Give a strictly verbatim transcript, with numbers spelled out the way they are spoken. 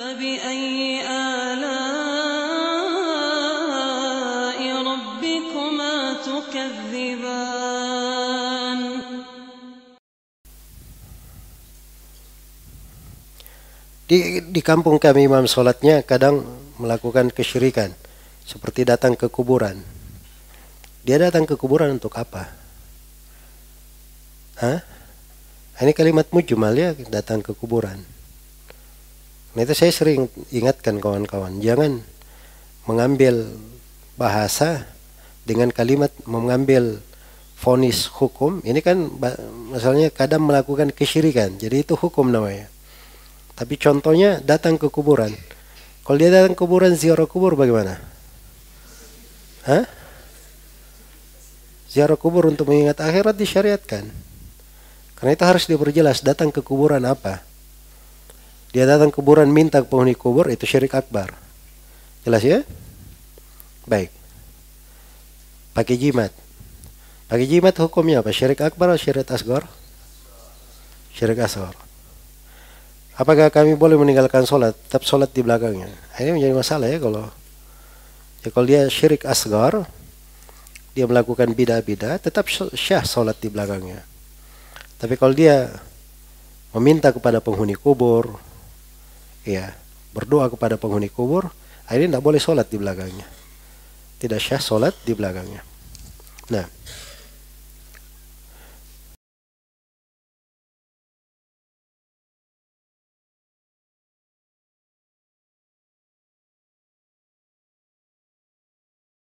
فبأي آلاء ربكما تكذبان Di, di kampung kami imam sholatnya kadang melakukan kesyirikan. Seperti datang ke kuburan. Dia datang ke kuburan untuk apa? Hah? Ini kalimat mujmal ya, datang ke kuburan. Nah itu saya sering ingatkan kawan-kawan. Jangan mengambil bahasa dengan kalimat mengambil vonis hukum. Ini kan misalnya kadang melakukan kesyirikan. Jadi itu hukum namanya. Tapi contohnya datang ke kuburan. Kalau dia datang ke kuburan, ziarah kubur bagaimana? Hah? Ziarah kubur untuk mengingat akhirat disyariatkan. Karena itu harus diperjelas datang ke kuburan apa. Dia datang ke kuburan minta ke penghuni kubur, itu syirik akbar. Jelas ya? Baik. Pakai jimat. Pakai jimat hukumnya apa? Syirik akbar atau syirik asghar? Syirik asghar. Apakah kami boleh meninggalkan sholat, tetap sholat di belakangnya? Ini menjadi masalah ya kalau ya kalau dia syirik asghar, dia melakukan bidah-bidah, tetap syah sholat di belakangnya. Tapi kalau dia meminta kepada penghuni kubur, ya berdoa kepada penghuni kubur, ini tidak boleh sholat di belakangnya. Tidak syah sholat di belakangnya. Nah.